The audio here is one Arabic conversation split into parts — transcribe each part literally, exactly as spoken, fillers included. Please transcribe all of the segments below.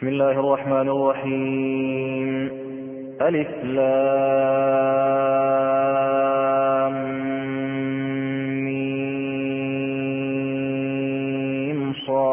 بسم الله الرحمن الرحيم. ألف لام ميم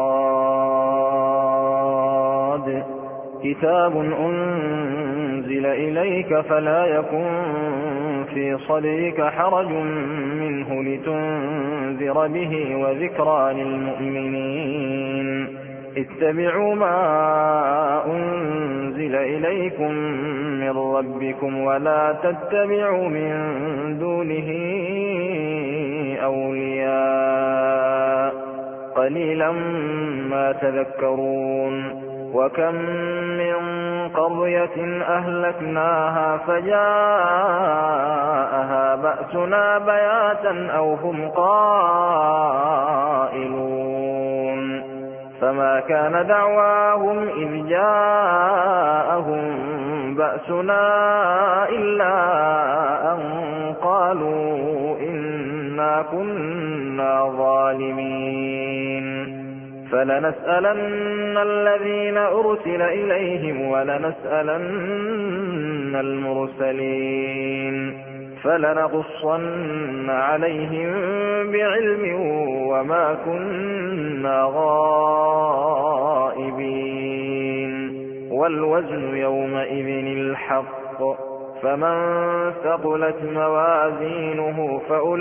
صاد. كتاب أنزل إليك فلا يكن في صدرك حرج منه لتنذر به وذكرى للمؤمنين. اتبعوا ما أنزل إليكم من ربكم ولا تتبعوا من دونه أولياء قليلا ما تذكرون. وكم من قرية أهلكناها فجاءها بأسنا بياتا أو هم قائلون. فما كان دعواهم إذ جاءهم بأسنا إلا أن قالوا إنا كنا ظالمين. فلنسألن الذين أرسل إليهم ولنسألن المرسلين فلنقصن عليهم بعلم وما كنا غائبين. والوزن يومئذ الحق فمن ثقلت موازينه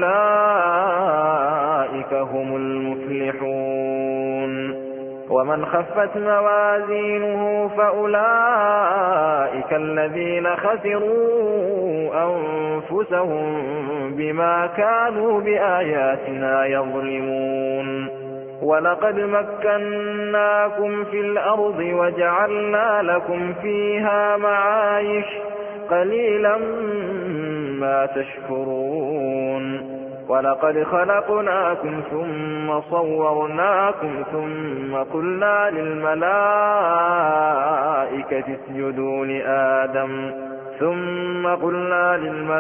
فأولئك هم المفلحون. ومن خفت موازينه فأولئك الذين خسروا أنفسهم بما كانوا بآياتنا يظلمون. ولقد مكناكم في الأرض وجعلنا لكم فيها معايش قليلا ما تشكرون. ولقد خلقناكم ثم صورناكم ثم قلنا للملائكة اسجدوا لآدم ثم قلنا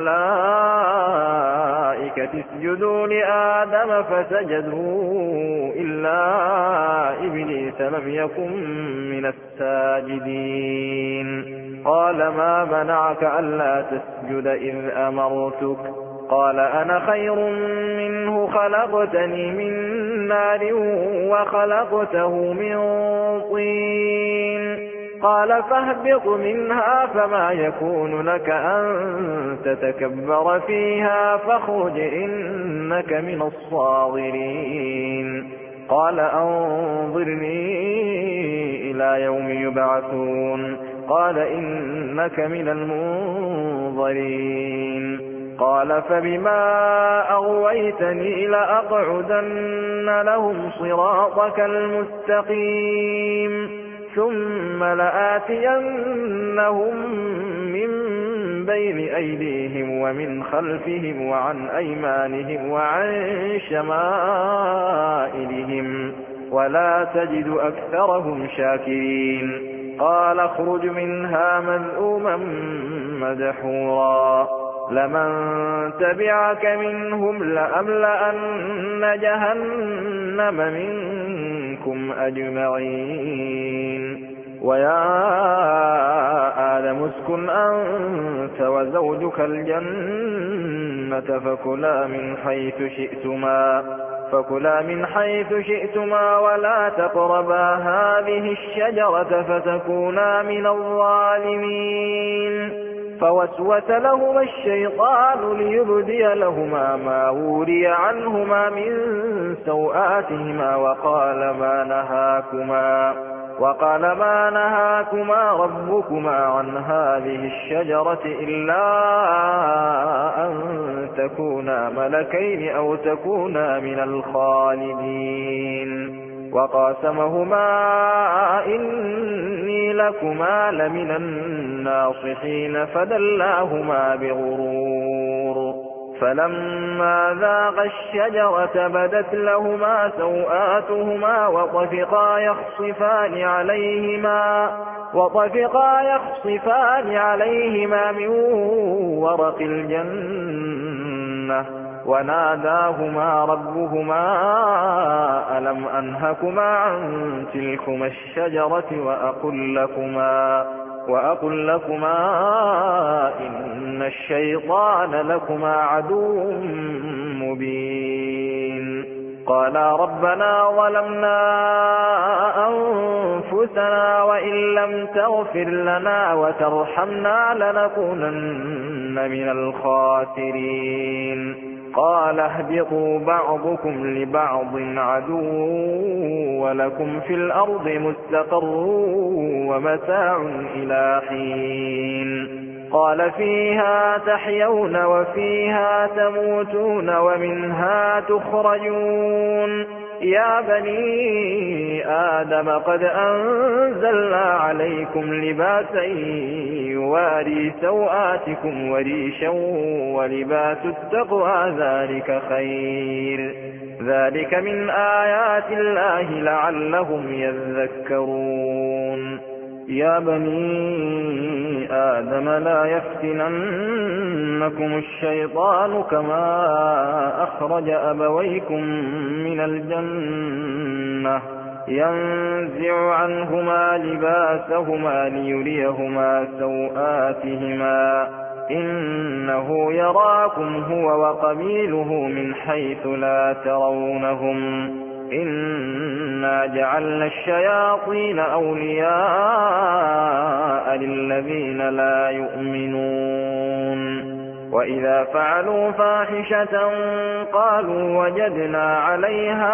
للملائكة اسجدوا لآدم فسجدوا إلا إبليس لم يكن من الساجدين. قال ما منعك ألا تسجد إذ أمرتك؟ قال أنا خير منه خلقتني من نار وخلقته من طين. قال فاهبط منها فما يكون لك أن تتكبر فيها فاخرج إنك من الصاغرين. قال أنظرني إلى يوم يبعثون. قال إنك من المنظرين. قال فبما أغويتني لأقعدن لهم صراطك المستقيم ثم لآتينهم من بين أيديهم ومن خلفهم وعن أيمانهم وعن شمائلهم ولا تجد أكثرهم شاكرين. قال اخرج منها مذءوما مدحورا لمن تبعك منهم لأملأن جهنم منكم أجمعين. ويا آدم اسكن أنت وزوجك الجنة فكلا من حيث شئتما فكلا من حيث شئتما ولا تقربا هذه الشجرة فتكونا من الظالمين. فوسوس لهما الشيطان ليبدي لهما ما وري عنهما من سوآتهما وقال ما نهاكما وقال ما نهاكما ربكما عن هذه الشجرة إلا أن تكونا ملكين أو تكونا من الخالدين. وقاسمهما إني لكما لمن الناصحين فدلاهما بغرور. فلما ذاقا الشجرة بدت لهما سوآتهما وطفقا يخصفان عليهما وطفقا يخصفان عليهما من ورق الجنة وناداهما ربهما ألم أنهكما عن تلكما الشجرة وأقل لكما, وأقل لكما إن الشيطان لكما عدو مبين. قالا ربنا ظلمنا أنفسنا وإن لم تغفر لنا وترحمنا لنكونن من الخاسرين. قال اهبطوا بعضكم لبعض عدو ولكم في الأرض مستقر ومتاع إلى حين. قال فيها تحيون وفيها تموتون ومنها تخرجون. يا بني آدم قد أنزلنا عليكم لباسا يواري سوآتكم وريشا ولباس التقوى ذلك خير. ذلك من آيات الله لعلهم يذكرون. يا بني آدم لا يفتننكم الشيطان كما أخرج أبويكم من الجنة ينزع عنهما لباسهما ليريهما سوآتهما إنه يراكم هو وقبيله من حيث لا ترونهم إنا جعلنا الشياطين أولياء للذين لا يؤمنون. وإذا فعلوا فاحشة قالوا وجدنا عليها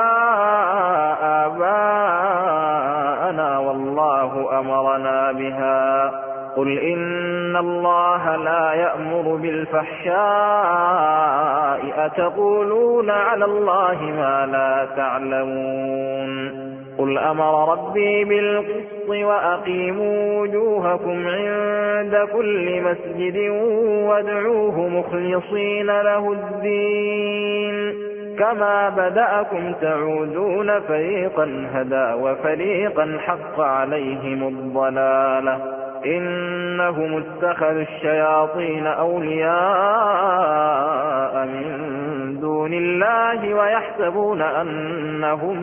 آباءنا والله أمرنا بها. قل إن الله لا يأمر بالفحشاء أتقولون على الله ما لا تعلمون. قل أمر ربي بالقسط وأقيموا وجوهكم عند كل مسجد وادعوه مخلصين له الدين كما بدأكم تعودون فريقا هدى وفريقا حق عليهم الضلالة إنهم اتخذوا الشياطين أولياء من دون الله ويحسبون أنهم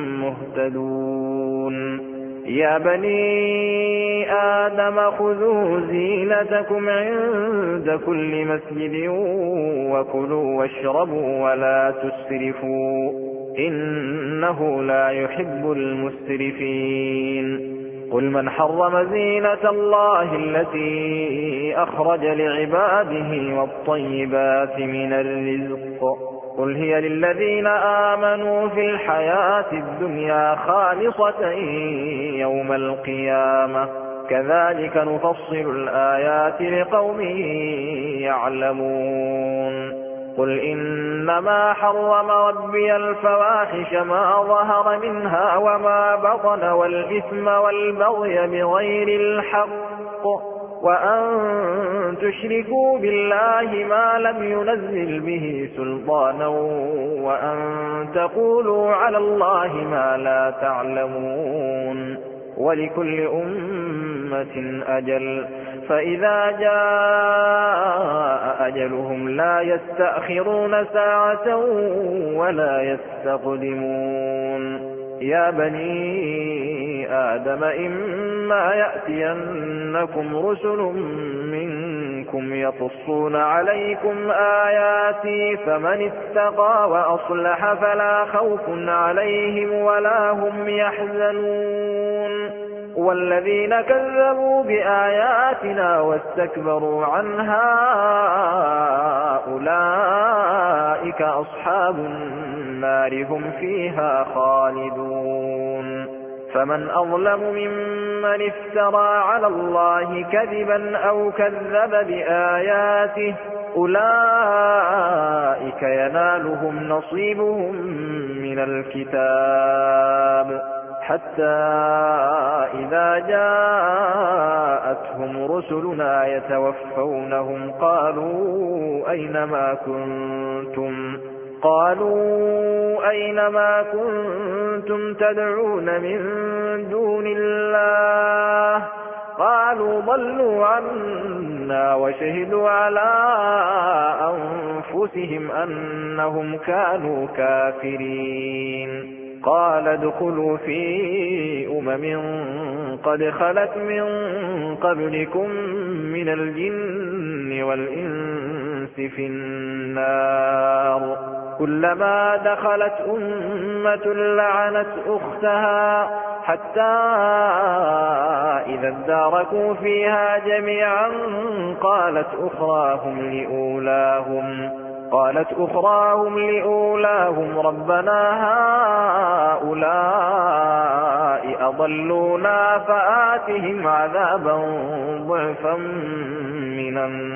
مهتدون. يا بني آدم خذوا زينتكم عند كل مسجد وكلوا واشربوا ولا تسرفوا إنه لا يحب المسرفين. قل من حرم زينة الله التي أخرج لعباده والطيبات من الرزق قل هي للذين آمنوا في الحياة الدنيا خالصة يوم القيامة كذلك نفصل الآيات لقوم يعلمون. قل إنما حرم ربي الفواحش ما ظهر منها وما بطن والإثم والبغي بغير الحق وأن تشركوا بالله ما لم ينزل به سلطانا وأن تقولوا على الله ما لا تعلمون. ولكل أمة أجل فإذا جاء أجلهم لا يستأخرون ساعة ولا يستقدمون. يا بني آدم إما يأتينكم رسل منكم يقصون عليكم آياتي فمن اتقى وأصلح فلا خوف عليهم ولا هم يحزنون. والذين كذبوا بآياتنا واستكبروا عنها أولئك أصحاب النار هم فيها خالدون. فمن أظلم ممن افترى على الله كذبا أو كذب بآياته أولئك ينالهم نصيبهم من الكتاب حتى إذا جاءتهم رسلنا يتوفونهم قالوا أينما كنتم قالوا أينما كنتم تدعون من دون الله قال قالوا ضلوا عنا وشهدوا على أنفسهم أنهم كانوا كافرين. قال ادخلوا في أمم قد خلت من قبلكم من الجن والإنس في النار كلما دخلت أمة لعنت أختها حتى إذا اداركوا فيها جميعا قالت أخراهم لأولاهم قالت أخراهم لأولاهم ربنا هؤلاء أضلونا فآتهم عذابا ضعفا من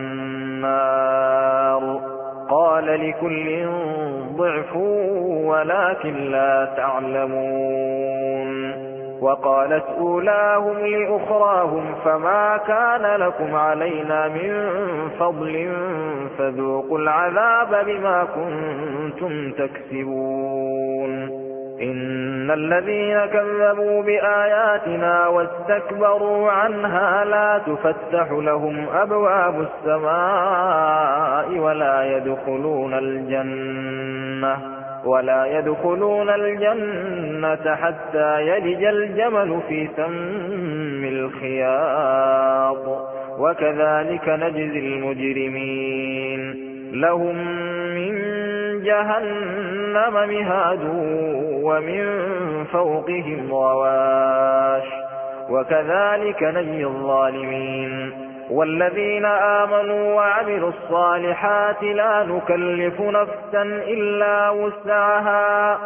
النار قال لكل ضعف ولكن لا تعلمون. وقالت أولاهم لأخراهم فما كان لكم علينا من فضل فذوقوا العذاب بما كنتم تكسبون. إن الذين كذبوا بآياتنا واستكبروا عنها لا تفتح لهم أبواب السماء ولا يدخلون الجنة ولا يدخلون الجنة حتى يلج الجمل في سم الخياط وكذلك نجزي المجرمين. لهم من جهنم مهاد ومن فوقهم غواش وكذلك نجزي الظالمين. والذين آمنوا وعملوا الصالحات لا نكلف نفسا إلا وسعها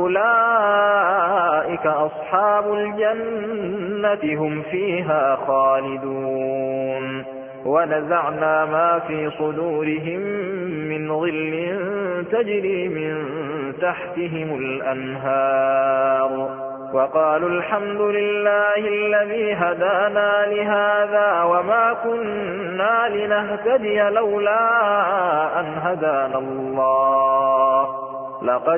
أولئك أصحاب الجنة هم فيها خالدون. ونزعنا ما في صدورهم من غل تجري من تحتهم الأنهار وقالوا الحمد لله الذي هدانا لهذا وما كنا لنهتدي لولا أن هدانا الله لقد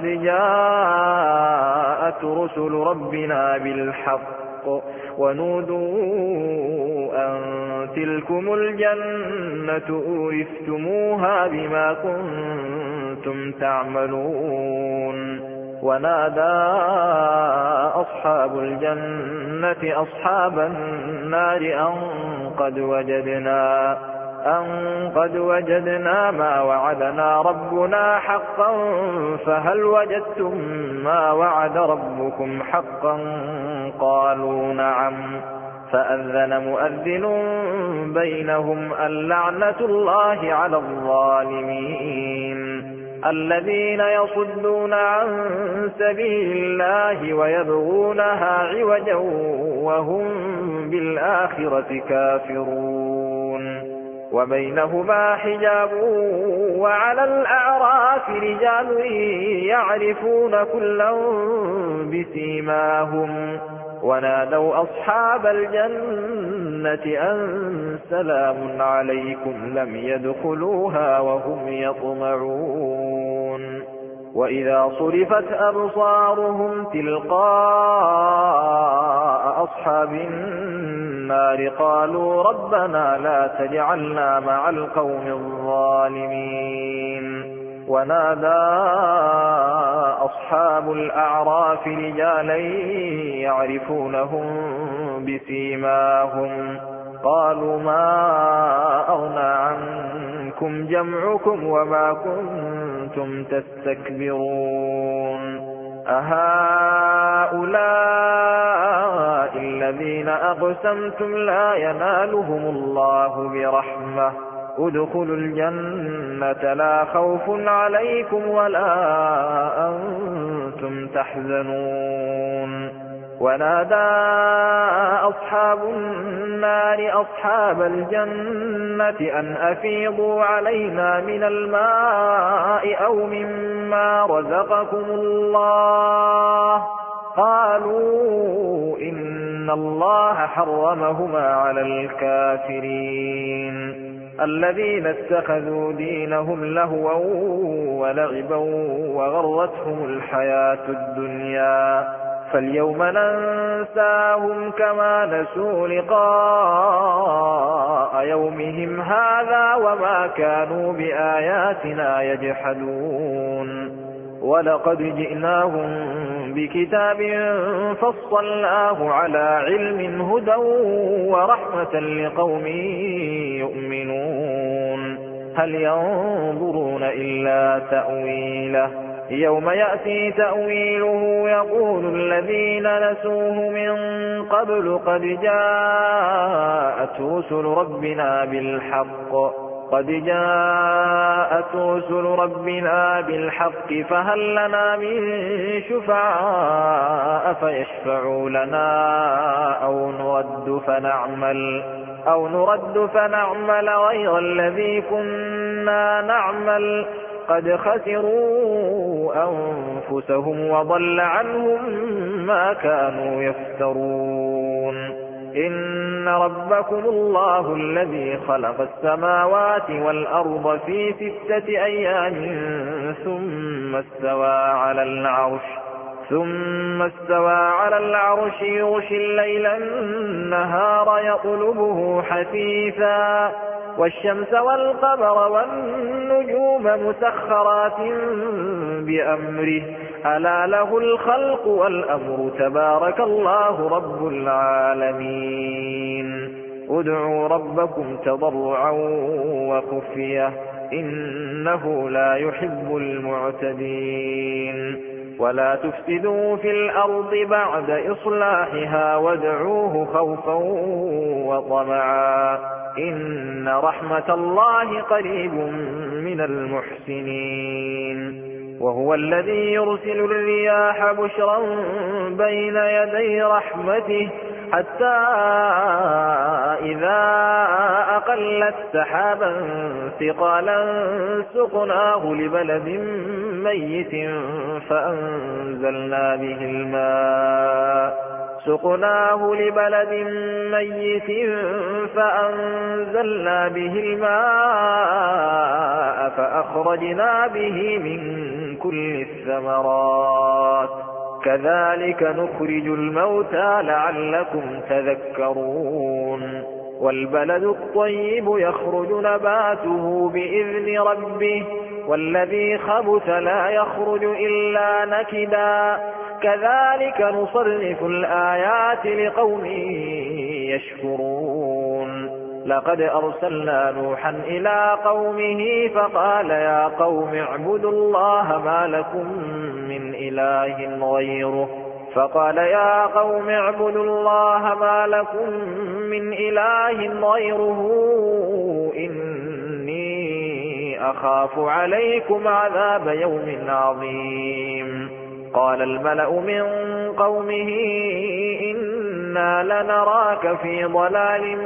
جاءت رسل ربنا بالحق ونودوا أن تلكم الجنة أورثتموها بما كنتم تعملون. ونادى أصحاب الجنة أصحاب النار أن قد وجدنا أن قد وجدنا ما وعدنا ربنا حقا فهل وجدتم ما وعد ربكم حقا قالوا نعم فأذن مؤذن بينهم اللعنة الله على الظالمين الذين يصدون عن سبيل الله ويبغونها عوجا وهم بالآخرة كافرون. وبينهما حجاب وعلى الأعراف رجال يعرفون كلا بسيماهم ونادوا أصحاب الجنة أن سلام عليكم لم يدخلوها وهم يطمعون. وإذا صرفت أبصارهم تلقاء أصحاب النار قالوا ربنا لا تجعلنا مع القوم الظالمين. ونادى أصحاب الأعراف رجالا يعرفونهم بسيماهم قالوا ما أغنى عنكم جمعكم وما كنتم تستكبرون أهؤلاء الذين أقسمتم لا ينالهم الله برحمة ادخلوا الجنة لا خوف عليكم ولا أنتم تحزنون. ونادى أصحاب النار أصحاب الجنة أن أفيضوا علينا من الماء أو مما رزقكم الله قالوا إن الله حرمهما على الكافرين الذين اتخذوا دينهم لهوا ولعبا وغرتهم الحياة الدنيا فاليوم ننساهم كما نسوا لقاء يومهم هذا وما كانوا بآياتنا يجحدون ولقد جئناهم بكتاب فصلناه على علم هدى ورحمة لقوم يؤمنون هل ينظرون إلا تأويله يوم يأتي تأويله يقول الذين نسوه من قبل قد جاءت رسل ربنا بالحق قد جاءت رسل ربنا بالحق فهل لنا من شفعاء فيشفعوا لنا أو نرد فنعمل أو نرد فنعمل غير الذي كنا نعمل قد خسروا أنفسهم وضل عنهم ما كانوا يفترون إن ربكم الله الذي خلق السماوات والأرض في ستة أيام ثم استوى على العرش ثم استوى على العرش يغشي الليل النهار يطلبه حثيثا والشمس والقمر والنجوم مسخرات بأمره ألا له الخلق والأمر تبارك الله رب العالمين ادعوا ربكم تضرعا وخفية إنه لا يحب المعتدين ولا تفسدوا في الأرض بعد إصلاحها وادعوه خوفا وطمعا إن رحمة الله قريب من المحسنين وهو الذي يرسل الرياح بشرا بين يدي رحمته حتى إذا أقلت سحابا ثقالا سقناه لبلد ميت فأنزلنا به الماء سقناه لبلد ميت فأنزلنا به الماء فأخرجنا به من كل الثمرات كذلك نخرج الموتى لعلكم تذكرون والبلد الطيب يخرج نباته بإذن ربه والذي خبث لا يخرج إلا نكدا كذلك نصرف الآيات لقوم يشكرون لقد أرسلنا نوحا إلى قومه فقال يا قوم اعبدوا الله ما لكم من إله غيره فقال يا قوم اعبدوا الله ما لكم من إله غيره إني أخاف عليكم عذاب يوم عظيم قال الملأ من قومه إنا لنراك في ضلال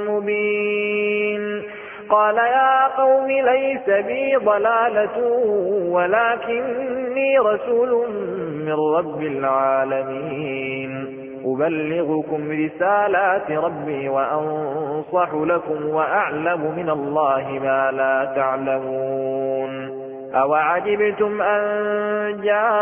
مبين قال يا قوم ليس بي ضلالة ولكني رسول من رب العالمين أبلغكم رسالات ربي وأنصح لكم وأعلم من الله ما لا تعلمون أوعجبتم أن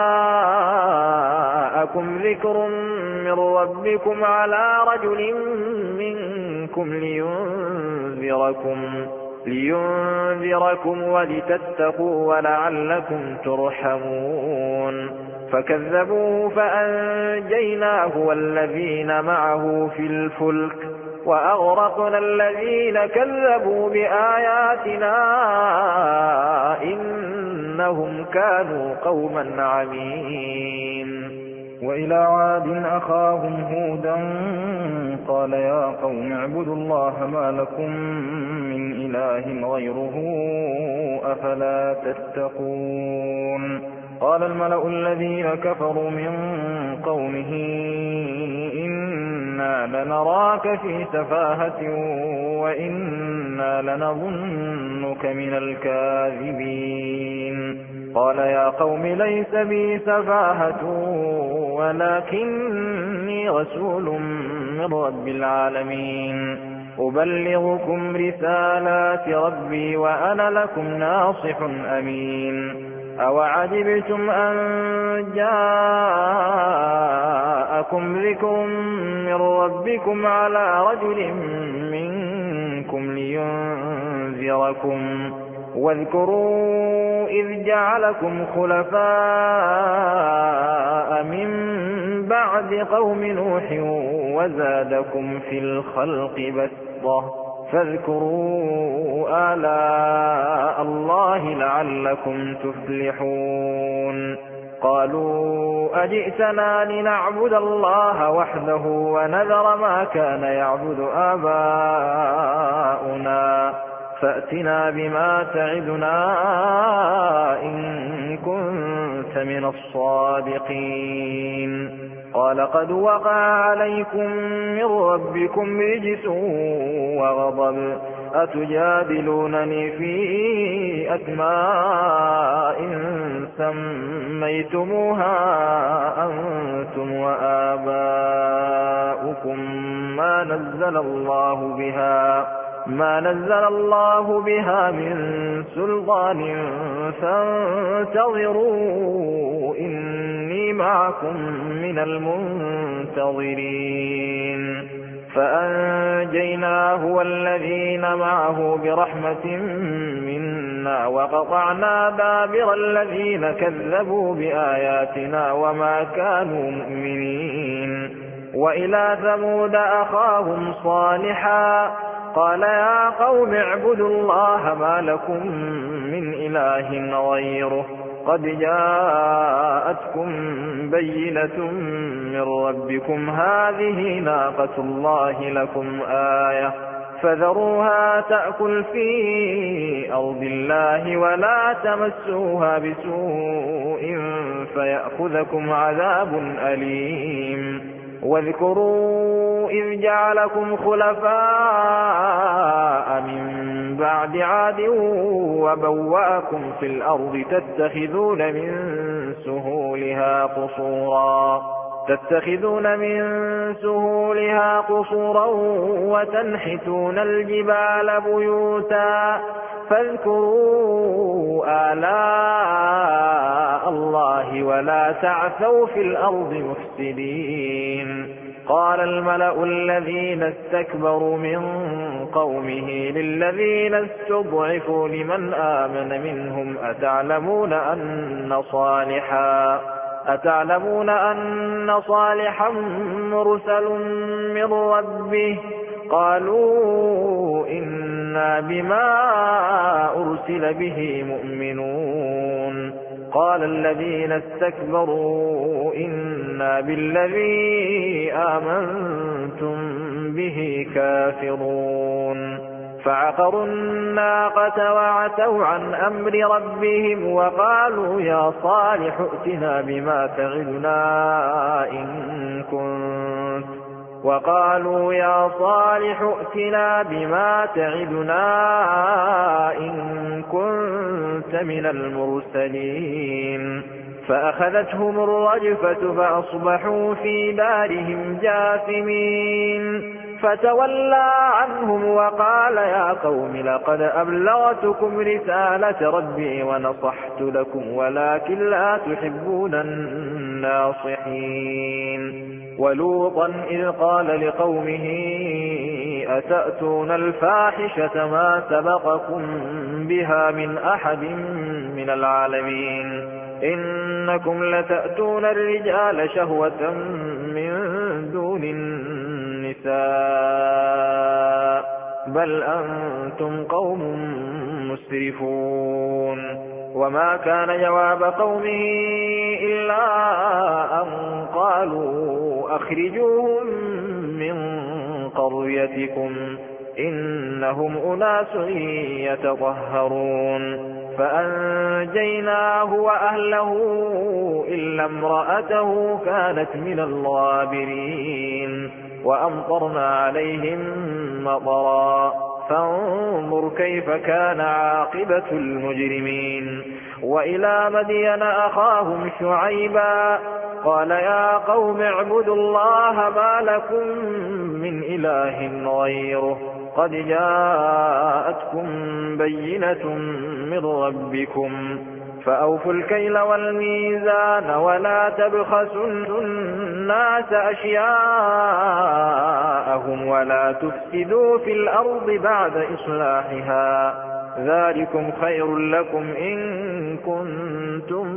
جاءكم ذكر من ربكم على رجل منكم لينذركم لينذركم ولتتقوا ولعلكم ترحمون فكذبوه فأنجيناه والذين معه في الفلك وأغرقنا الذين كذبوا بآياتنا إنهم كانوا قوما عمين وإلى عاد أخاهم هودا قال يا قوم اعبدوا الله ما لكم من إله غيره أفلا تتقون قال الملأ الذين كفروا من قومه إنا لنراك في سفاهة وإنا لنظنك من الكاذبين قال يا قوم ليس بي سفاهة ولكني رسول من رب العالمين أبلغكم رسالات ربي وأنا لكم ناصح أمين أوعجبتم أن جاءكم ذكر من ربكم على رجل منكم لينذركم واذكروا إذ جعلكم خلفاء من بعد قوم نوح وزادكم في الخلق بسطة فاذكروا آلاء الله لعلكم تفلحون قالوا أجئتنا لنعبد الله وحده ونذر ما كان يعبد آباؤنا فأتنا بما تعدنا إن كنت من الصادقين قال قد وقع عليكم من ربكم رجس وغضب أتجادلونني في أسماء سميتموها أنتم وآباؤكم ما نزل الله بها ما نزل الله بها من سلطان فانتظروا إني معكم من المنتظرين فأنجيناه والذين معه برحمة منا وقطعنا دابر الذين كذبوا بآياتنا وما كانوا مؤمنين وإلى ثمود أخاهم صالحا قال يا قوم اعبدوا الله ما لكم من إله غيره قد جاءتكم بينة من ربكم هذه ناقة الله لكم آية فذروها تأكل في أرض الله ولا تمسوها بسوء فيأخذكم عذاب أليم واذكروا إذ جعلكم خلفاء من بعد عاد وبوأكم في الأرض تتخذون من سهولها قصورا تتخذون من سهولها قصورا وتنحتون الجبال بيوتا فاذكروا آلاء الله ولا تعثوا في الأرض مفسدين قال الملأ الذين استكبروا من قومه للذين استضعفوا لمن آمن منهم أتعلمون أن صالحا أتعلمون أن صالحا مرسل من ربه قالوا إنا بما أرسل به مؤمنون قال الذين استكبروا إنا بالذي آمنتم به كافرون فعقروا الناقة وعتوا عن أمر ربهم وقالوا يا صالح ائتنا بما تعدنا إن كنت وقالوا يا صالح ائتنا بما تعدنا إن كنت من المرسلين فأخذتهم الرجفة فأصبحوا في دارهم جاثمين فتولى عنهم وقال يا قوم لقد أبلغتكم رسالة ربي ونصحت لكم ولكن لا تحبون الناصحين ولوطا إذ قال لقومه أتأتون الفاحشة ما سبقكم بها من أحد من العالمين إنكم لتأتون الرجال شهوة من دون النساء بل أنتم قوم مسرفون وما كان جواب قومه إلا أن قالوا أخرجوهم من قريتكم إنهم أناس يتطهرون فأنجيناه وأهله إلا امرأته كانت من الغابرين وأمطرنا عليهم مطرا فانظر كيف كان عاقبة المجرمين وإلى مدين أخاهم شعيبا قال يا قوم اعبدوا الله ما لكم من إله غيره قد جاءتكم بينة من ربكم فأوفوا الكيل والميزان ولا تبخسوا الناس أشياءهم ولا تفسدوا في الأرض بعد إصلاحها ذلكم خير لكم إن كنتم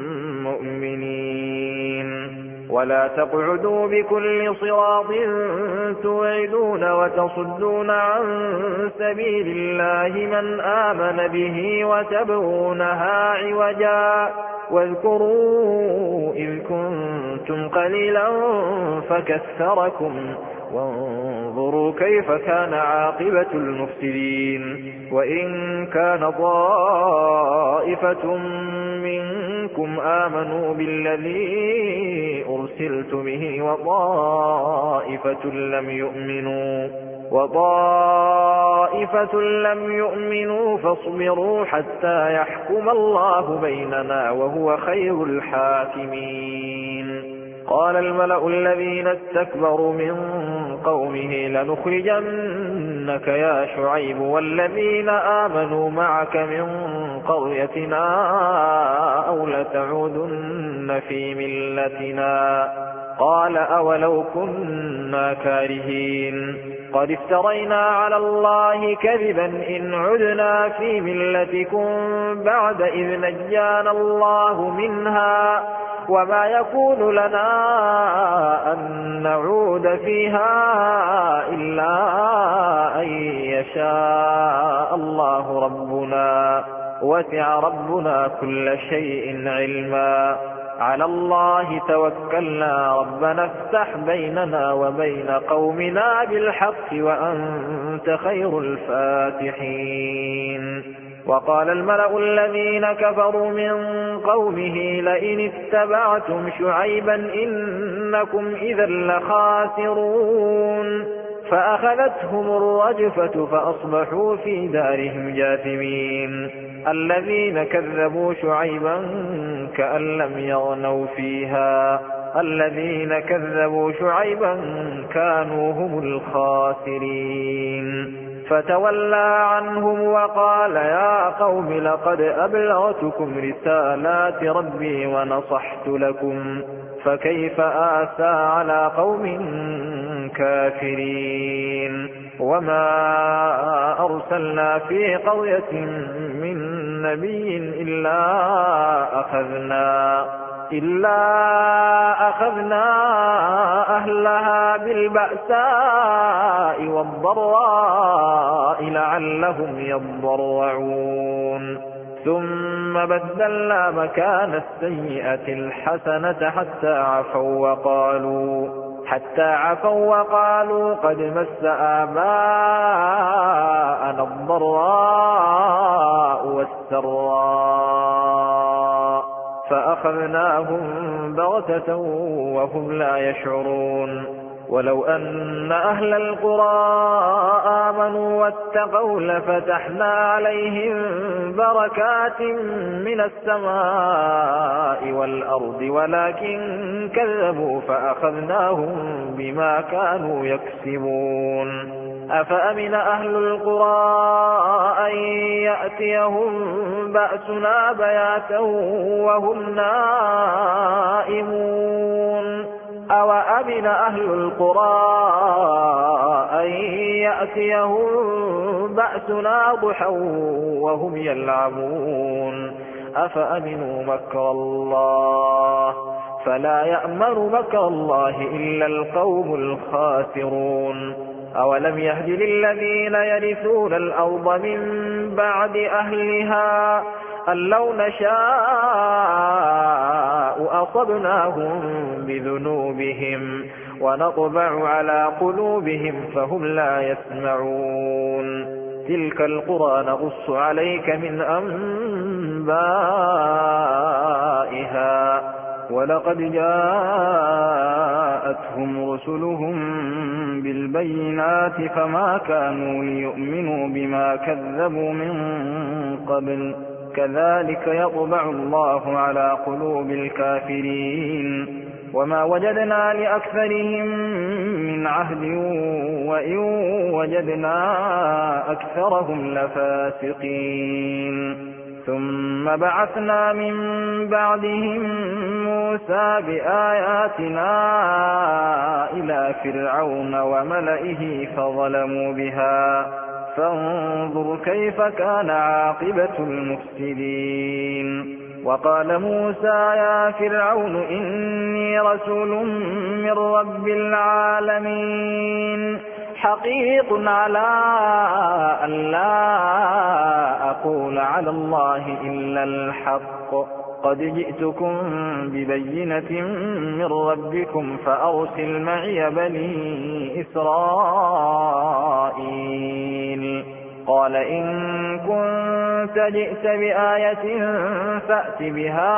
مؤمنين ولا تقعدوا بكل صراط توعدون وتصدون عن سبيل الله من آمن به وتبغونها عوجا واذكروا إذ كنتم قليلا فكثركم وانظروا كيف كان عاقبة المفسدين وإن كان طائفة منكم آمنوا بالذي أرسلت به وطائفة لم يؤمنوا وطائفة لم يؤمنوا فاصبروا حتى يحكم الله بيننا وهو خير الحاكمين قال الملأ الذين استكبروا من قومه لنخرجنك يا شعيب والذين آمنوا معك من قريتنا أو لتعودن في ملتنا قال أولو كنا كارهين قد افترينا على الله كذبا إن عدنا في ملتكم بعد إذ نجانا الله منها وما يكون لنا أن نعود فيها إلا أن يشاء الله ربنا وسع ربنا كل شيء علما على الله توكلنا ربنا افتح بيننا وبين قومنا بالحق وأنت خير الفاتحين وقال الملأ الذين كفروا من قومه لئن اتبعتم شعيبا إنكم إذا لخاسرون فأخذتهم الرجفة فأصبحوا في دارهم جاثمين الذين كذبوا شعيبا كأن لم يغنوا فيها الذين كذبوا شعيبا كانوا هم الخاسرين فتولى عنهم وقال يا قوم لقد أبلغتكم رسالات ربي ونصحت لكم فكيف آسى على قوم كافرين وما أرسلنا في قرية من نبي إلا أخذنا إلا أخذنا أهلها بالبأساء والضراء لعلهم يضرعون ثم بدلنا مكان السيئة الحسنة حتى عفوا وقالوا حتى عفوا وقالوا قد مس آباءنا الضراء والسراء فأخذناهم بغتة وهم لا يشعرون ولو أن أهل القرى آمنوا واتقوا لفتحنا عليهم بركات من السماء والأرض ولكن كذبوا فأخذناهم بما كانوا يكسبون أفأمن أهل القرى أن يأتيهم بأسنا بياتا وهم نائمون أو أمن أهل القرى أن يأتيهم بأسنا ضحى وهم يلعبون أفأمنوا مكر الله فلا يأمن مكر الله إلا القوم الخاسرون أولم يهد للذين يرثون الأرض من بعد أهلها أن لو نشاء أصبناهم بذنوبهم ونطبع على قلوبهم فهم لا يسمعون تلك القرى نقص عليك من أنبائها ولقد جاءتهم رسلهم بالبينات فما كانوا ليؤمنوا بما كذبوا من قبل كذلك يطبع الله على قلوب الكافرين وما وجدنا لأكثرهم من عهد وإن وجدنا أكثرهم لفاسقين ثم بعثنا من بعدهم موسى بآياتنا إلى فرعون وملئه فظلموا بها فانظر كيف كان عاقبة المفسدين. وقال موسى يا فرعون إني رسول من رب العالمين حقيق على أن لا أقول على الله إلا الحق قد جئتكم ببينة من ربكم فأرسل معي بني إسرائيل. قال إن كنت جئت بآية فأت بها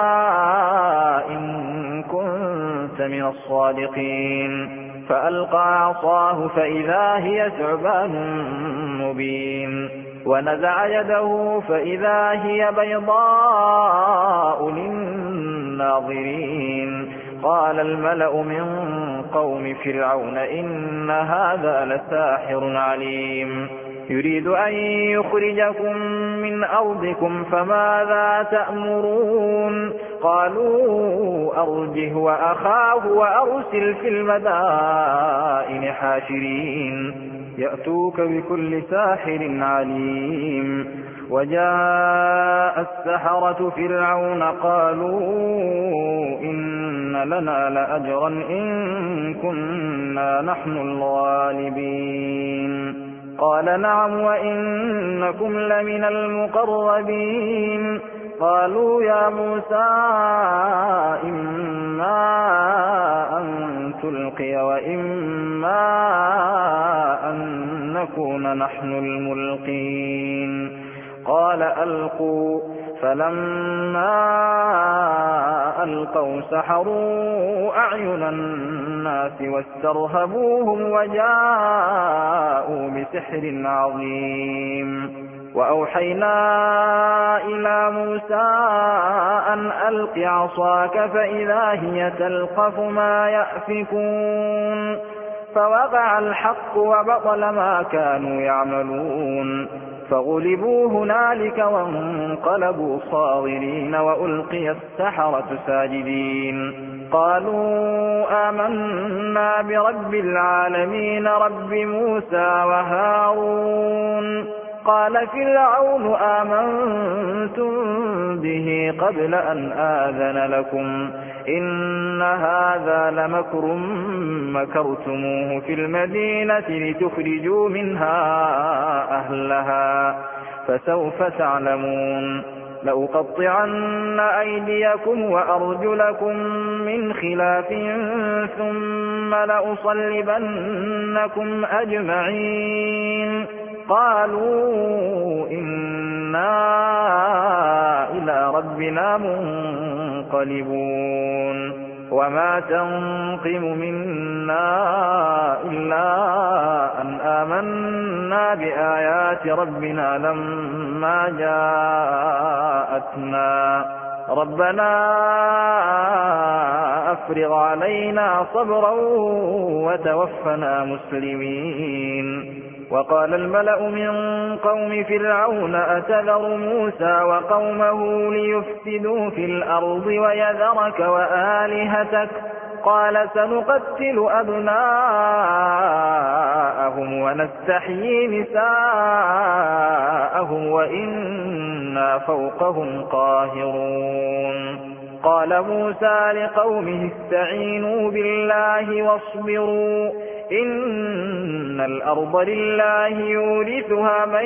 إن كنت من الصادقين. فألقى عصاه فإذا هي ثعبان مبين ونزع يده فإذا هي بيضاء للناظرين. قال الملأ من قوم فرعون إن هذا لساحر عليم يريد أن يخرجكم من أرضكم فماذا تأمرون؟ قالوا أرجه وأخاه وأرسل في المدائن حاشرين يأتوك بكل ساحر عليم. وجاء السحرة فرعون قالوا إن لنا لأجرا إن كنا نحن الغالبين. قال نعم وإنكم لمن المقربين. قالوا يا موسى إما أن تلقي وإما أن نكون نحن الملقين. قال ألقوا فلما ألقوا سحروا أعين الناس واسترهبوهم وجاءوا بسحر عظيم. وأوحينا إلى موسى أن ألق عصاك فإذا هي تلقف ما يأفكون. فوقع الحق وبطل ما كانوا يعملون فغلبوا هنالك وانقلبوا صاغرين وألقي السحرة ساجدين. قالوا آمنا برب العالمين رب موسى وهارون. قال فرعون آمنتم به قبل أن آذن لكم إن هذا لمكر مكرتموه في المدينة لتخرجوا منها أهلها فسوف تعلمون. لأقطعن أيديكم وأرجلكم من خلاف ثم لأصلبنكم أجمعين. قالوا إنا إلى ربنا منقلبون. وما تنقم منا إلا أن آمنا بآيات ربنا لما جاءتنا ربنا أفرغ علينا صبرا وتوفنا مسلمين. وقال الملأ من قوم فرعون أتذر موسى وقومه ليفسدوا في الأرض ويذرك وآلهتك قال سنقتل أبناءهم ونستحيي نساءهم وإنا فوقهم قاهرون. قال موسى لقومه استعينوا بالله واصبروا إن الأرض لله يورثها من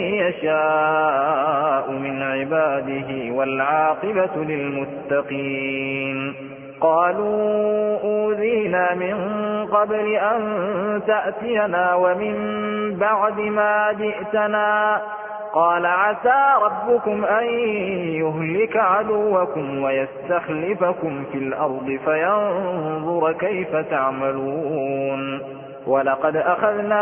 يشاء من عباده والعاقبة للمتقين. قالوا أوذينا من قبل أن تأتينا ومن بعد ما جئتنا قال عسى ربكم أن يهلك عدوكم ويستخلفكم في الأرض فينظر كيف تعملون. ولقد أخذنا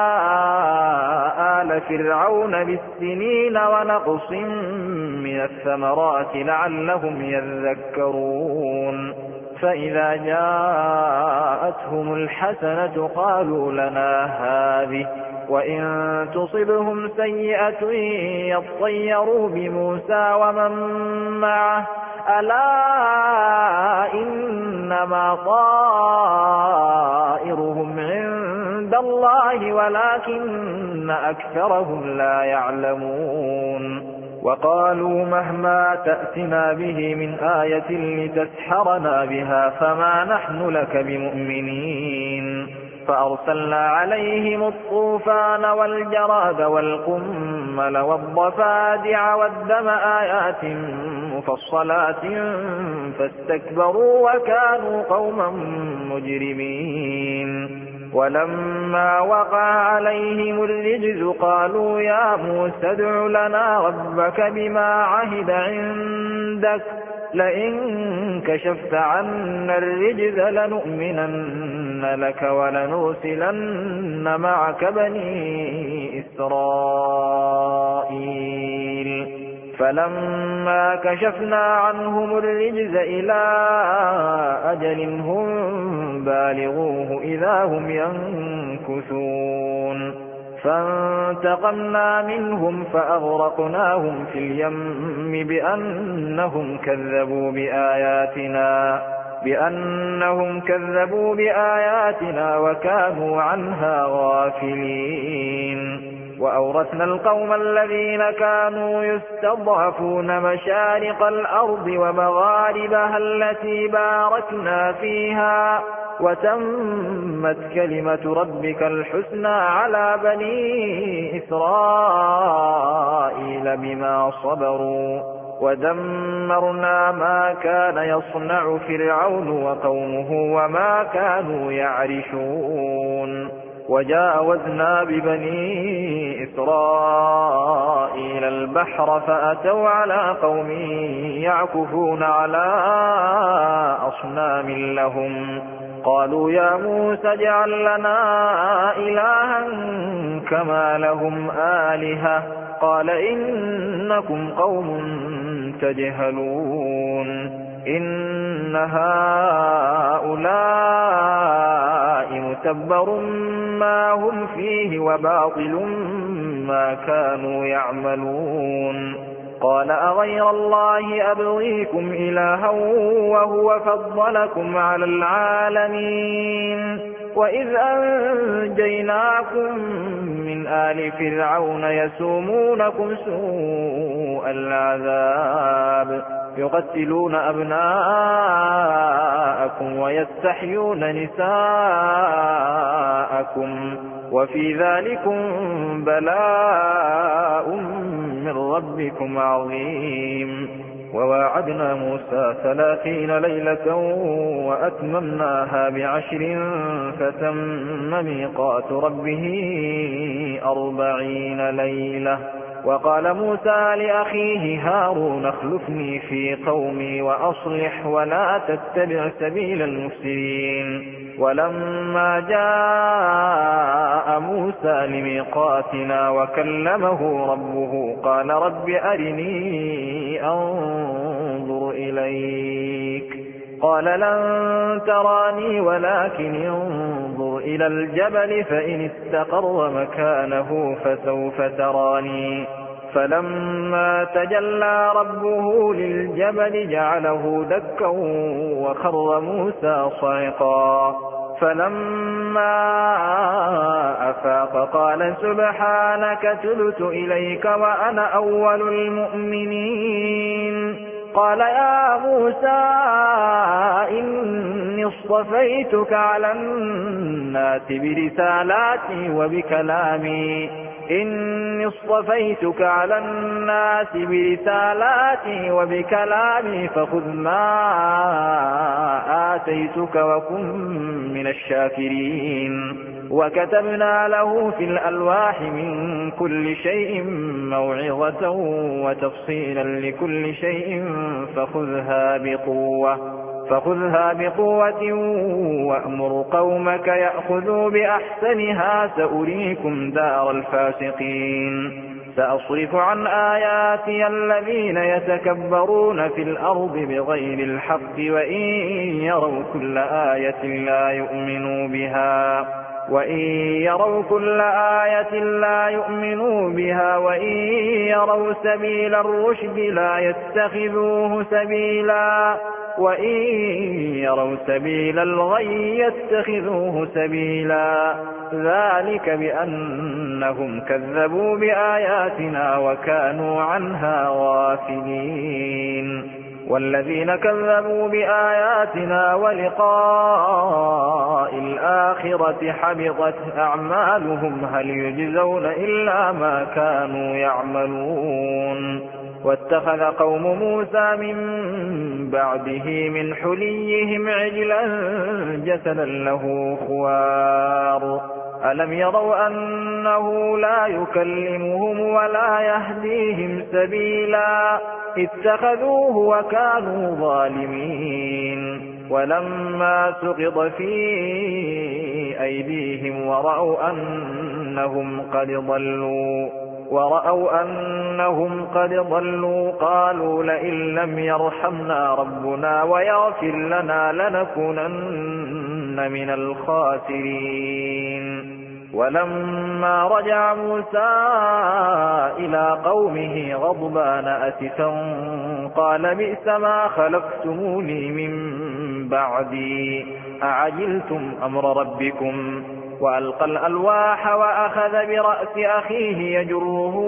آل فرعون بالسنين ونقص من الثمرات لعلهم يذكرون. فإذا جاءتهم الحسنة قالوا لنا هذه وإن تصبهم سيئة يطيروا بموسى ومن معه ألا إنما طائرهم عند الله ولكن أكثرهم لا يعلمون وقالوا مهما تأتنا به من آية لتسحرنا بها فما نحن لك بمؤمنين فأرسلنا عليهم الطوفان والجراد والقمل والضفادع والدم آيات مفصلات فاستكبروا وكانوا قوما مجرمين ولما وقع عليهم الرجز قالوا يا موسى ادع لنا ربك بما عهد عندك لئن كشفت عنا الرجز لنؤمنن لك ولنرسلن معك بني إسرائيل فلما كشفنا عنهم الرجز إلى أجل هم بالغوه إذا هم ينكثون فانتقمنا منهم فأغرقناهم في اليم بأنهم كذبوا بآياتنا بأنهم كذبوا بآياتنا وكانوا عنها غافلين وأورثنا القوم الذين كانوا يستضعفون مشارق الأرض ومغاربها التي باركنا فيها وتمت كلمة ربك الحسنى على بني إسرائيل بما صبروا ودمرنا ما كان يصنع فرعون وقومه وما كانوا يعرشون وجاوزنا ببني إسرائيل البحر فأتوا على قوم يعكفون على أصنام لهم قالوا يا موسى اجعل لنا إلها كما لهم آلهة قال إنكم قوم تجهلون إن هؤلاء متبر ما هم فيه وباطل ما كانوا يعملون قال أغير الله أبغيكم إلها وهو فضلكم على العالمين وإذ أنجيناكم من آل فرعون يسومونكم سوء العذاب يقتلون أبناءكم ويستحيون نساءكم وفي ذلكم بلاء من ربكم عظيم وواعدنا موسى ثلاثين ليلة وأتممناها بعشر فتم ميقات ربه أربعين ليلة وقال موسى لأخيه هارون اخلفني في قومي وأصلح ولا تتبع سبيل المفسدين ولما جاء موسى لميقاتنا وكلمه ربه قال رب أرني أنظر إليك قال لن تراني ولكن انظر إلى الجبل فإن استقر مكانه فسوف تراني فلما تجلى ربه للجبل جعله دكا وخر موسى صعقا فلما أفاق قال سبحانك تبت إليك وأنا أول المؤمنين قال يا موسى إني اصطفيتك على الناس برسالاتي وبكلامي إني اصطفيتك على الناس برسالاتي وبكلامي فخذ ما آتيتك وكن من الشاكرين وكتبنا له في الألواح من كل شيء موعظة وتفصيلا لكل شيء فخذها بقوة فخذها بقوة وأمر قومك يأخذوا بأحسنها سأريكم دار الفاسقين سأصرف عن آياتي الذين يتكبرون في الأرض بغير الحق وإن يروا كل آية لا يؤمنوا بها وإن يروا كل آية لا يؤمنوا بها وإن يروا سبيل الرشد لا يتخذوه سبيلا وإن يروا سبيل الغي يتخذوه سبيلا ذلك بأنهم كذبوا بآياتنا وكانوا عنها غافلين والذين كذبوا بآياتنا ولقاء الآخرة حبطت أعمالهم هل يجزون إلا ما كانوا يعملون واتخذ قوم موسى من بعده من حليهم عجلا جسدا له خوار ألم يروا أنه لا يكلمهم ولا يهديهم سبيلا اتخذوه وكانوا ظالمين ولما سقط في أيديهم ورأوا أنهم قد ضلوا ورأوا أنهم قد ضلوا قالوا لئن لم يرحمنا ربنا ويغفر لنا لنكونن من الخاسرين ولما رجع موسى إلى قومه غضبان أسفا قال بئس ما خلفتموني من بعدي أعجلتم أمر ربكم وألقى الألواح وأخذ برأس أخيه يجره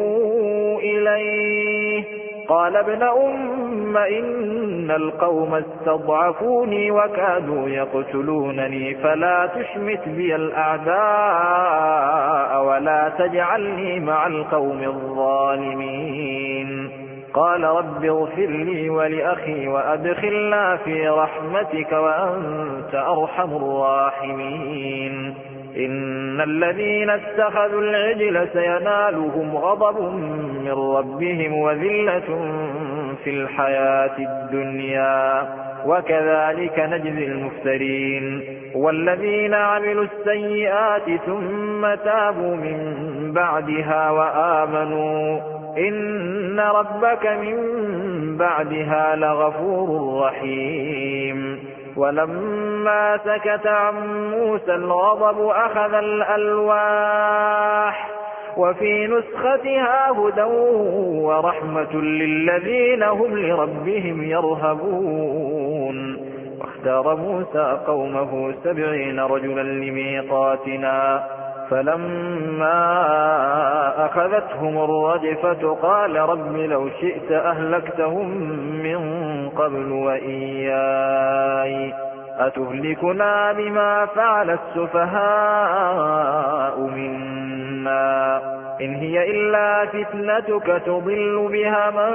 إليه قال ابن أم إن القوم استضعفوني وكادوا يقتلونني فلا تشمت بي الأعداء ولا تجعلني مع القوم الظالمين قال رب اغفر لي ولأخي وأدخلنا في رحمتك وأنت أرحم الراحمين إن الذين اتخذوا العجل سينالهم غضب من ربهم وذلة في الحياة الدنيا وكذلك نجزي المفترين والذين عملوا السيئات ثم تابوا من بعدها وآمنوا إن ربك من بعدها لغفور رحيم ولما سكت عن موسى الغضب أخذ الألواح وفي نسختها هدى ورحمة للذين هم لربهم يرهبون واختار موسى قومه سبعين رجلا لميقاتنا فلما أخذتهم الرجفة قال رب لو شئت أهلكتهم من قبل وإياي أتهلكنا بما فعل السفهاء منا إن هي إلا فتنتك تضل بها من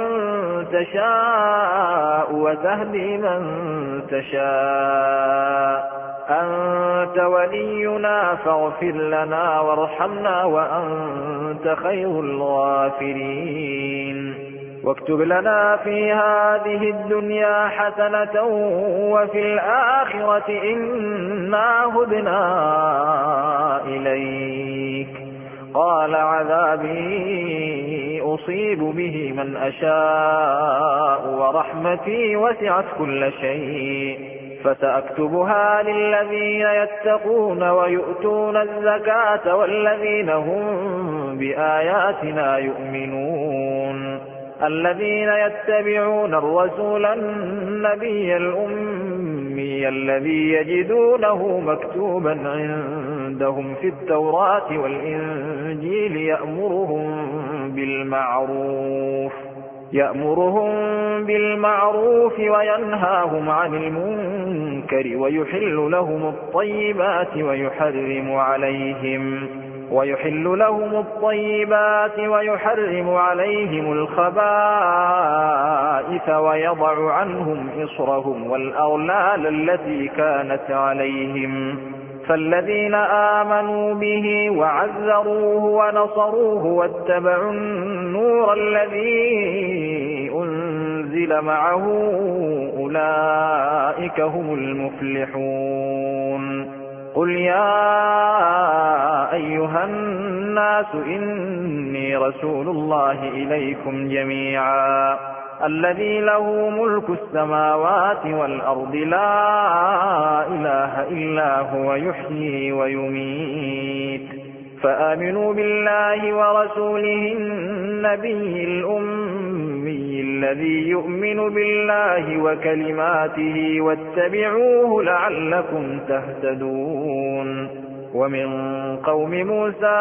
تشاء وتهدي من تشاء أنت ولينا فاغفر لنا وارحمنا وأنت خير الغافرين واكتب لنا في هذه الدنيا حسنة وفي الآخرة إنا هدنا إليك قال عذابي أصيب به من أشاء ورحمتي وسعت كل شيء فسأكتبها للذين يتقون ويؤتون الزكاة والذين هم بآياتنا يؤمنون الذين يتبعون الرسول النبي الأمي الذي يجدونه مكتوبا عندهم في التوراة والإنجيل يأمرهم بالمعروف يأمرهم بالمعروف وينهاهم عن المنكر ويحل لهم الطيبات ويحرم عليهم ويحل لهم الطيبات ويحرم عليهم الخبائث ويضع عنهم إصرهم والأغلال التي كانت عليهم فالذين آمنوا به وعزروه ونصروه واتبعوا النور الذي أنزل معه أولئك هم المفلحون قل يا أيها الناس إني رسول الله إليكم جميعا الذي له ملك السماوات والأرض لا إله إلا هو يحيي ويميت فآمنوا بالله ورسوله النبي الأمي الذي يؤمن بالله وكلماته واتبعوه لعلكم تهتدون ومن قوم موسى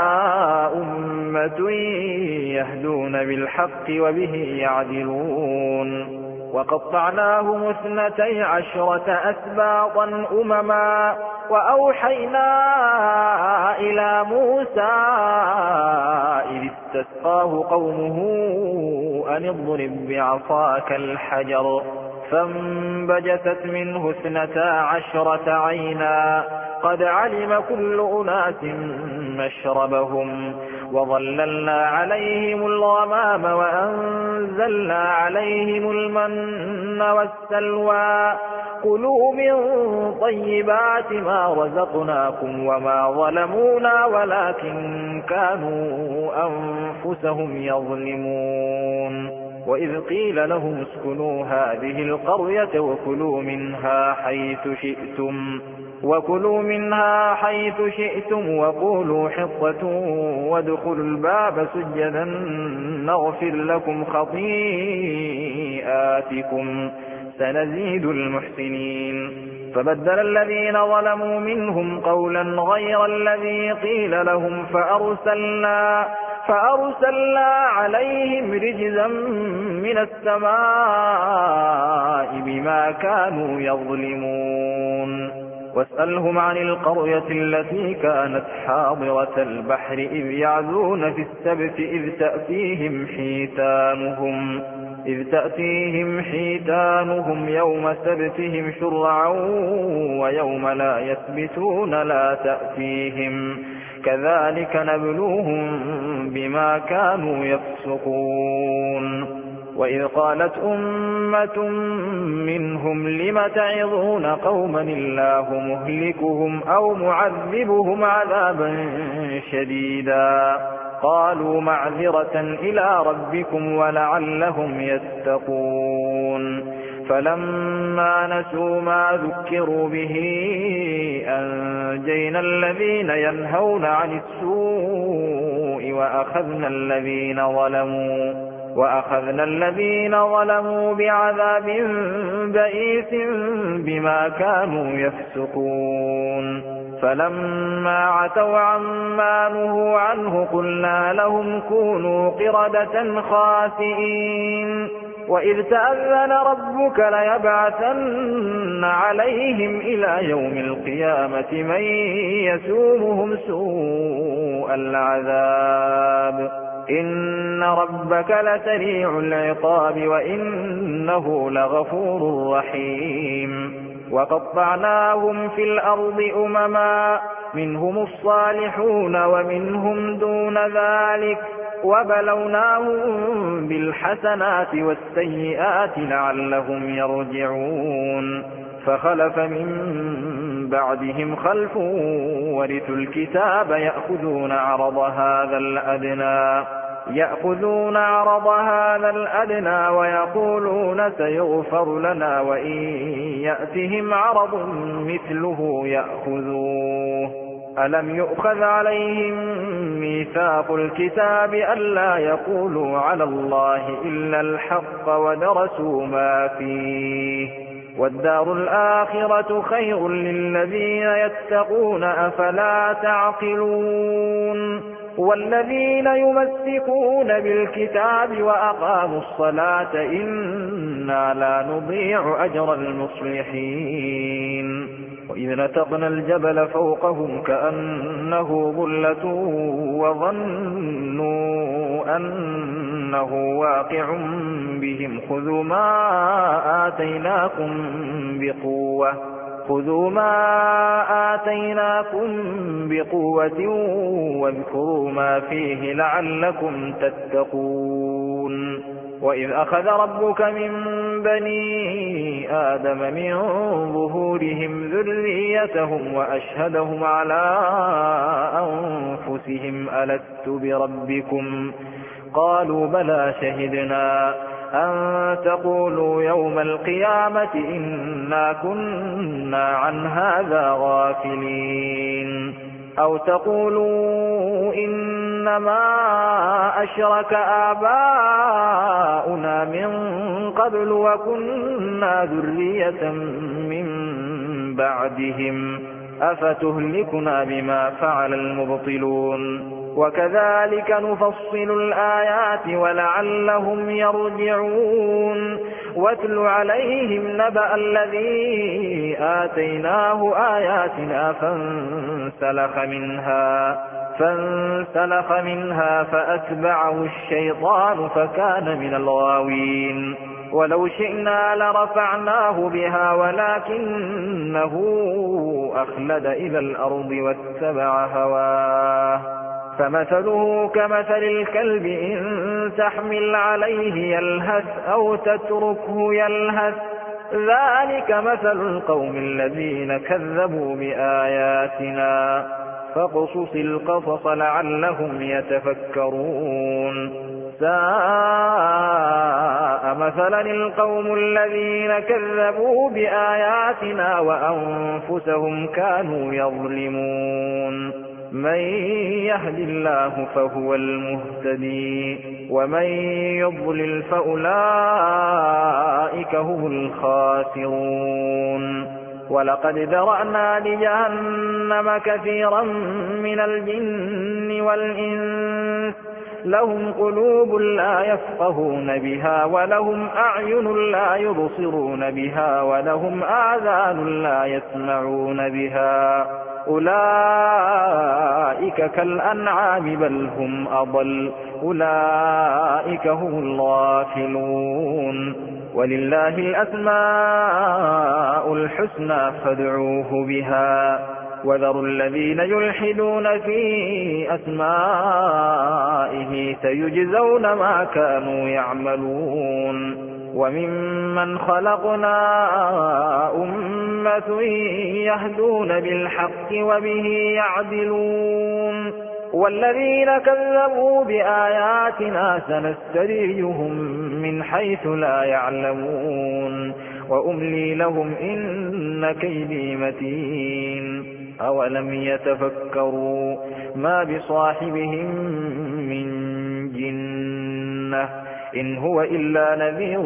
أمة يهدون بالحق وبه يعدلون وقطعناهم اثنتي عشرة أسباطا أمما وأوحينا إلى موسى إذ استسقاه قومه أن اضرب بعصاك الحجر فانبجست منه اثنتا عشرة عينا قد علم كل أناس مشربهم وظللنا عليهم الغمام وأنزلنا عليهم المن والسلوى كلوا من طيبات ما رزقناكم وما ظلمونا ولكن كانوا أنفسهم يظلمون وإذ قيل لهم اسكنوا هذه القرية وكلوا منها حيث شئتم وكلوا منها حيث شئتم وقولوا حطة وادخلوا الباب سجدا نغفر لكم خطيئاتكم سنزيد المحسنين فبدل الذين ظلموا منهم قولا غير الذي قيل لهم فأرسلنا فأرسلنا عليهم رجزا من السماء بما كانوا يظلمون واسألهم عن القرية التي كانت حاضرة البحر إذ يعدون في السبت إذ تأتيهم حيتانهم إذ تأتيهم حيتانهم يوم سبتهم شرعا ويوم لا يسبتون لا تأتيهم كذلك نبلوهم بما كانوا يفسقون وإذ قالت أمة منهم لم تعظون قوما الله مهلكهم أو معذبهم عذابا شديدا قالوا معذرة إلى ربكم ولعلهم يتقون فلما نسوا ما ذكروا به أنجينا الذين ينهون عن السوء وأخذنا الذين ظلموا وأخذنا الذين ظلموا بعذاب بئيس بما كانوا يفسقون فلما عتوا عما نهوا عنه قلنا لهم كونوا قردة خاسئين وإذ تأذن ربك ليبعثن عليهم إلى يوم القيامة من يسومهم سوء العذاب إن ربك لسريع العقاب وإنه لغفور رحيم وقطعناهم في الأرض أمما منهم الصالحون ومنهم دون ذلك وبلوناهم بالحسنات والسيئات لعلهم يرجعون فخلف من بعدهم خلف ورثوا الكتاب يأخذون عرض هذا الأدنى يأخذون عرض هذا الأدنى ويقولون سيغفر لنا وإن يأتهم عرض مثله يأخذوه ألم يؤخذ عليهم ميثاق الكتاب ألا يقولوا على الله إلا الحق ودرسوا ما فيه والدار الآخرة خير للذين يتقون أفلا تعقلون والذين يمسكون بالكتاب وأقاموا الصلاة إنا لا نضيع أجر المصلحين وإذ نتقنا الجبل فوقهم كأنه ظلة وظنوا أنه واقع بهم خذوا ما آتيناكم بقوة خذوا ما آتيناكم بقوة واذكروا ما فيه لعلكم تتقون وإذ أخذ ربك من بني آدم من ظهورهم ذريتهم وأشهدهم على أنفسهم ألست بربكم قالوا بلى شهدنا أن تقولوا يوم القيامة إنا كنا عن هذا غافلين أو تقولوا إنما أشرك آباؤنا من قبل وكنا ذرية من بعدهم أفتهلكنا بما فعل المبطلون وكذلك نفصل الآيات ولعلهم يرجعون واتل عليهم نبأ الذي آتيناه آياتنا فانسلخ منها فانسلخ منها فأتبعه الشيطان فكان من الغاوين ولو شئنا لرفعناه بها ولكنه أخلد إلى الأرض واتبع هواه فمثله كمثل الكلب إن تحمل عليه يلهث أو تتركه يلهث ذلك مثل القوم الذين كذبوا بآياتنا فاقصص القصص لعلهم يتفكرون ساء مثلا القوم الذين كذبوا بآياتنا وأنفسهم كانوا يظلمون من يهد الله فهو المهتدي ومن يضلل فأولئك هم الخاسرون ولقد ذرأنا لجهنم كثيرا من الجن والإنس لهم قلوب لا يفقهون بها ولهم أعين لا يبصرون بها ولهم آذان لا يسمعون بها أولئك كالأنعام بل هم أضل أولئك هم الغافلون ولله الأسماء الحسنى فادعوه بها وذروا الذين يلحدون في أسمائه سيجزون ما كانوا يعملون وممن خلقنا أمة يهدون بالحق وبه يعدلون والذين كذبوا بآياتنا سنستدرجهم من حيث لا يعلمون وأملي لهم إن كيدي متين أولم يتفكروا ما بصاحبهم من جنة إن هو إلا نذير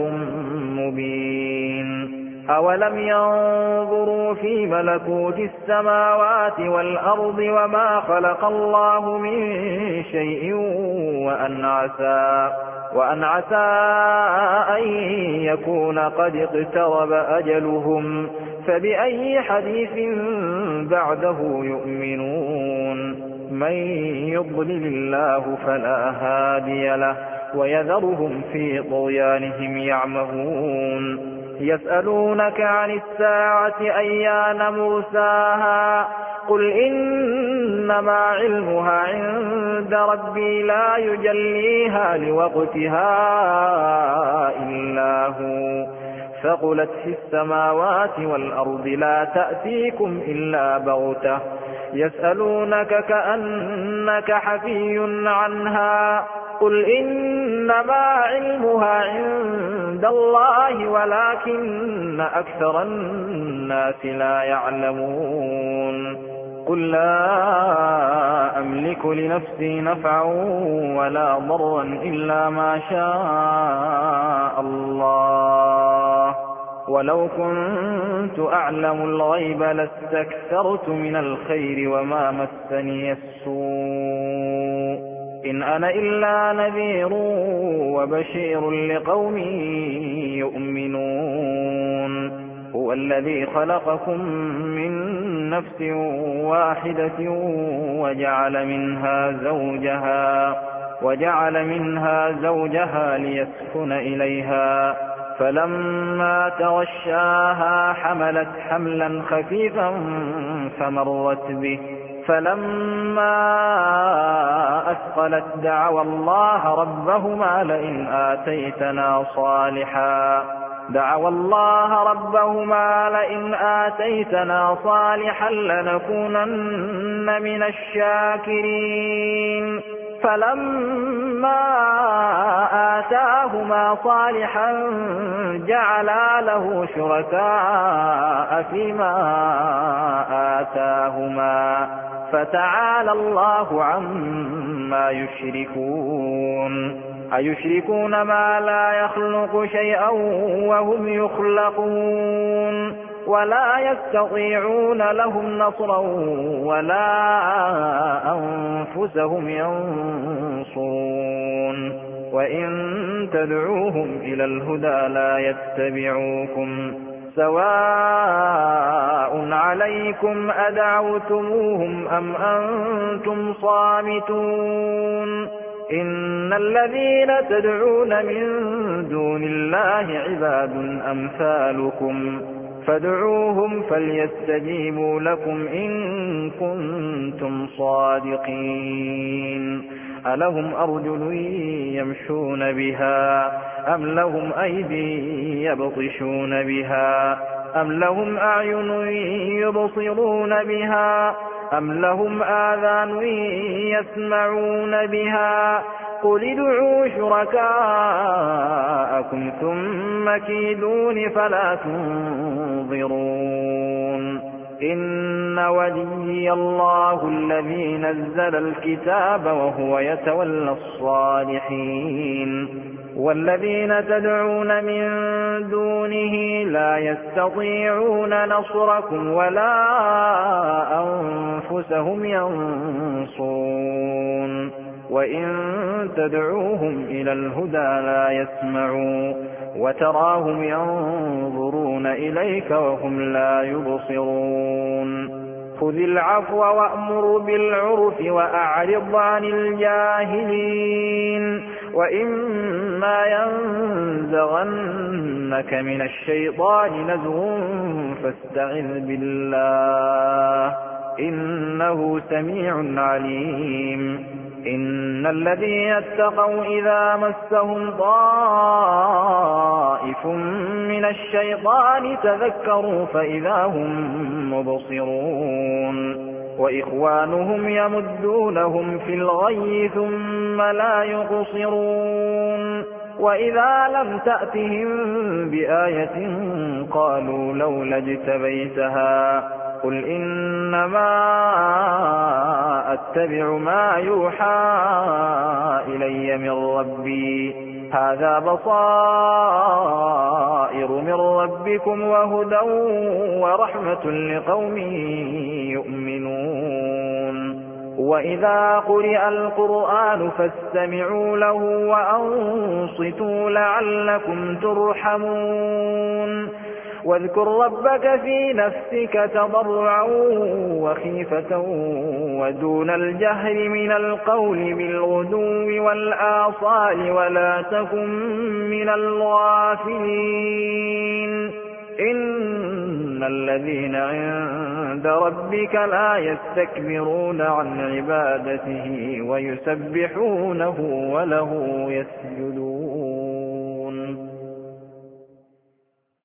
مبين أولم ينظروا في ملكوت السماوات والأرض وما خلق الله من شيء وأن عسى, وأن عسى أن يكون قد اقترب أجلهم فبأي حديث بعده يؤمنون من يضلل الله فلا هادي له ويذرهم في طغيانهم يعمهون يسألونك عن الساعة أيان مرساها قل إنما علمها عند ربي لا يجليها لوقتها إلا هو ثقلت في السماوات والأرض لا تأتيكم إلا بغتة يسألونك كأنك حفي عنها قل إنما علمها عند الله ولكن أكثر الناس لا يعلمون قل لا أملك لنفسي نفعا ولا ضرا إلا ما شاء الله ولو كنت أعلم الغيب لاستكثرت من الخير وما مسني السوء إن أنا إلا نذير وبشير لقوم يؤمنون هو الذي خلقكم من نفس واحدة وجعل منها زوجها وجعل منها زوجها ليسكن إليها فلما تغشاها حملت حملا خفيفا فمرت به فلما أثقلت دعوا الله ربهما لئن آتيتنا صالحا دعوا الله ربهما لئن آتيتنا صالحا لنكونن من الشاكرين فلما آتاهما صالحا جعلا له شركاء فيما آتاهما فتعالى الله عما يشركون أيشركون ما لا يخلق شيئا وهم يخلقون ولا يستطيعون لهم نصرا ولا أنفسهم ينصرون وإن تدعوهم إلى الهدى لا يتبعوكم سواء عليكم أدعوتموهم أم أنتم صامتون إن الذين تدعون من دون الله عباد أمثالكم فادعوهم فليستجيبوا لكم إن كنتم صادقين ألهم أرجل يمشون بها أم لهم أيدي يبطشون بها أم لهم أعين يبصرون بها أم لهم آذان يسمعون بها قل ادعوا شركاءكم ثم كيدون فلا تنظرون إن وليي الله الذي نزل الكتاب وهو يتولى الصالحين والذين تدعون من دونه لا يستطيعون نصركم ولا أنفسهم ينصرون وإن تدعوهم إلى الهدى لا يسمعوا وتراهم ينظرون إليك وهم لا يبصرون خذ العفو وأمر بالعرف وأعرض عن الجاهلين وإما ينزغنك من الشيطان نزغ فاستعذ بالله إنه سميع عليم إن الذين اتقوا إذا مسهم طائف من الشيطان تذكروا فإذا هم مبصرون وإخوانهم يمدونهم في الغي ثم لا يقصرون وإذا لم تأتهم بآية قالوا لولا اجتبيتها قل إنما أتبع ما يوحى إلي من ربي هذا بصائر من ربكم وهدى ورحمة لقوم يؤمنون وإذا قرئ القرآن فاستمعوا له وأنصتوا لعلكم ترحمون واذكر ربك في نفسك تضرعا وخيفة ودون الجهر من القول بالغدو والآصال ولا تكن من الغافلين إن الذين عند ربك لا يستكبرون عن عبادته ويسبحونه وله يسجدون